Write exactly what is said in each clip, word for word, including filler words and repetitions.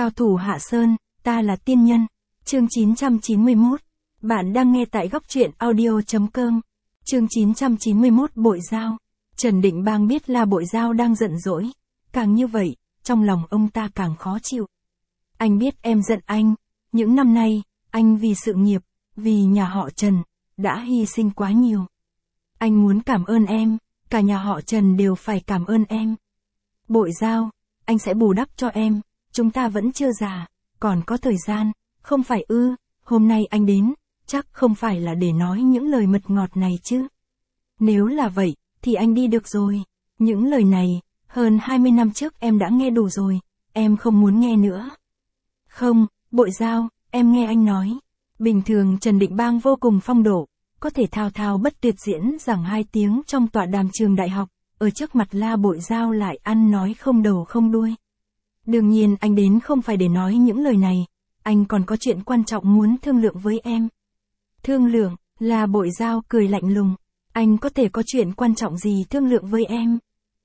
Cao thủ Hạ Sơn, ta là tiên nhân. Chương chín trăm chín mươi mốt. Bạn đang nghe tại góc truyện audio chấm com. Chương chín trăm chín mươi mốt Bội Giao. Trần Định Bang biết La Bội Giao đang giận dỗi. Càng như vậy, trong lòng ông ta càng khó chịu. Anh biết em giận anh. Những năm nay, anh vì sự nghiệp, vì nhà họ Trần, đã hy sinh quá nhiều. Anh muốn cảm ơn em, cả nhà họ Trần đều phải cảm ơn em. Bội Giao, anh sẽ bù đắp cho em, chúng ta vẫn chưa già, còn có thời gian, không phải ư, hôm nay anh đến, chắc không phải là để nói những lời mật ngọt này chứ. Nếu là vậy, thì anh đi được rồi. Những lời này, hơn hai mươi năm trước em đã nghe đủ rồi, em không muốn nghe nữa. Không, Bội Giao, em nghe anh nói. Bình thường Trần Định Bang vô cùng phong độ, có thể thao thao bất tuyệt diễn giảng hai tiếng trong tọa đàm trường đại học, ở trước mặt La Bội Giao lại ăn nói không đầu không đuôi. Đương nhiên anh đến không phải để nói những lời này, anh còn có chuyện quan trọng muốn thương lượng với em. Thương lượng, La Bội Giao cười lạnh lùng, anh có thể có chuyện quan trọng gì thương lượng với em?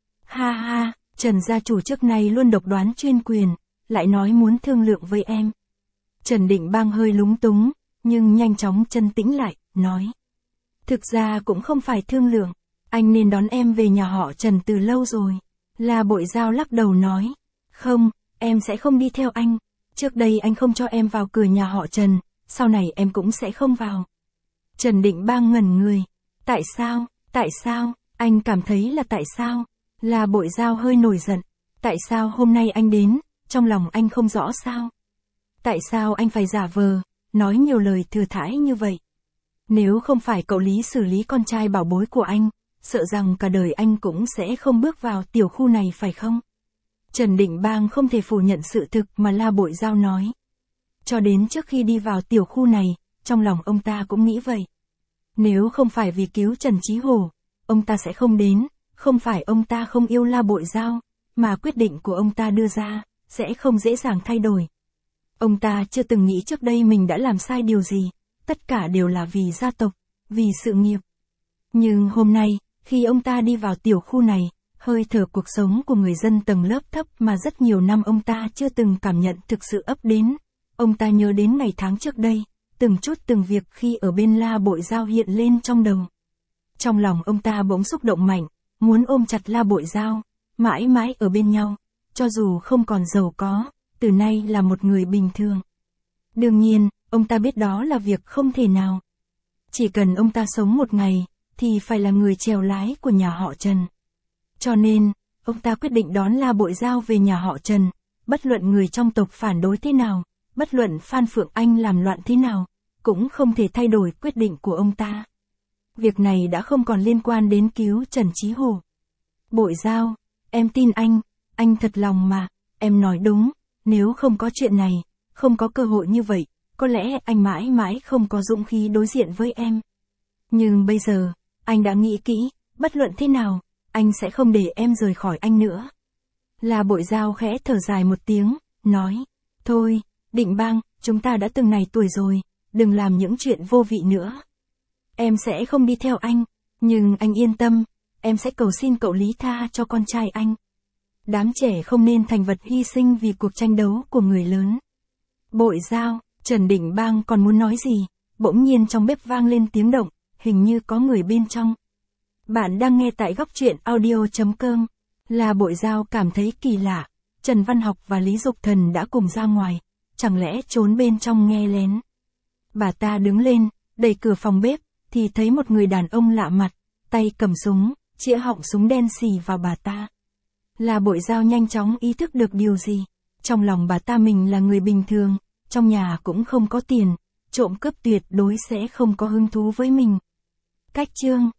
Ha ha, Trần gia chủ trước nay luôn độc đoán chuyên quyền, lại nói muốn thương lượng với em. Trần Định Bang hơi lúng túng, nhưng nhanh chóng chân tĩnh lại, nói. Thực ra cũng không phải thương lượng, anh nên đón em về nhà họ Trần từ lâu rồi. La Bội Giao lắc đầu nói. Không, em sẽ không đi theo anh. Trước đây anh không cho em vào cửa nhà họ Trần, sau này em cũng sẽ không vào. Trần Định Bang ngẩn người. Tại sao, tại sao, anh cảm thấy là tại sao? La Bội Giao hơi nổi giận. Tại sao hôm nay anh đến, trong lòng anh không rõ sao? Tại sao anh phải giả vờ, nói nhiều lời thừa thãi như vậy? Nếu không phải cậu Lý xử lý con trai bảo bối của anh, sợ rằng cả đời anh cũng sẽ không bước vào tiểu khu này phải không? Trần Định Bang không thể phủ nhận sự thực mà La Bội Giao nói. Cho đến trước khi đi vào tiểu khu này, trong lòng ông ta cũng nghĩ vậy. Nếu không phải vì cứu Trần Chí Hổ, ông ta sẽ không đến, không phải ông ta không yêu La Bội Giao, mà quyết định của ông ta đưa ra, sẽ không dễ dàng thay đổi. Ông ta chưa từng nghĩ trước đây mình đã làm sai điều gì, tất cả đều là vì gia tộc, vì sự nghiệp. Nhưng hôm nay, khi ông ta đi vào tiểu khu này, hơi thở cuộc sống của người dân tầng lớp thấp mà rất nhiều năm ông ta chưa từng cảm nhận thực sự ấp đến. Ông ta nhớ đến ngày tháng trước đây, từng chút từng việc khi ở bên La Bội Giao hiện lên trong đầu. Trong lòng ông ta bỗng xúc động mạnh, muốn ôm chặt La Bội Giao, mãi mãi ở bên nhau, cho dù không còn giàu có, từ nay là một người bình thường. Đương nhiên, ông ta biết đó là việc không thể nào. Chỉ cần ông ta sống một ngày, thì phải là người chèo lái của nhà họ Trần. Cho nên, ông ta quyết định đón La Bội Giao về nhà họ Trần, bất luận người trong tộc phản đối thế nào, bất luận Phan Phượng Anh làm loạn thế nào, cũng không thể thay đổi quyết định của ông ta. Việc này đã không còn liên quan đến cứu Trần Chí Hổ. Bội Giao, em tin anh, anh thật lòng mà, em nói đúng, nếu không có chuyện này, không có cơ hội như vậy, có lẽ anh mãi mãi không có dũng khí đối diện với em. Nhưng bây giờ, anh đã nghĩ kỹ, bất luận thế nào, anh sẽ không để em rời khỏi anh nữa. La Bội Giao khẽ thở dài một tiếng, nói, thôi, Định Bang, chúng ta đã từng này tuổi rồi, đừng làm những chuyện vô vị nữa. Em sẽ không đi theo anh, nhưng anh yên tâm, em sẽ cầu xin cậu Lý tha cho con trai anh. Đám trẻ không nên thành vật hy sinh vì cuộc tranh đấu của người lớn. Bội Giao, Trần Định Bang còn muốn nói gì, bỗng nhiên trong bếp vang lên tiếng động, hình như có người bên trong. Bạn đang nghe tại góc truyện audio chấm com. La Bội Giao cảm thấy kỳ lạ, Trần Văn Học và Lý Dục Thần đã cùng ra ngoài, chẳng lẽ trốn bên trong nghe lén. Bà ta đứng lên, đẩy cửa phòng bếp, thì thấy một người đàn ông lạ mặt, tay cầm súng, chĩa họng súng đen xì vào bà ta. La Bội Giao nhanh chóng ý thức được điều gì, trong lòng bà ta mình là người bình thường, trong nhà cũng không có tiền, trộm cướp tuyệt đối sẽ không có hứng thú với mình. Cách chương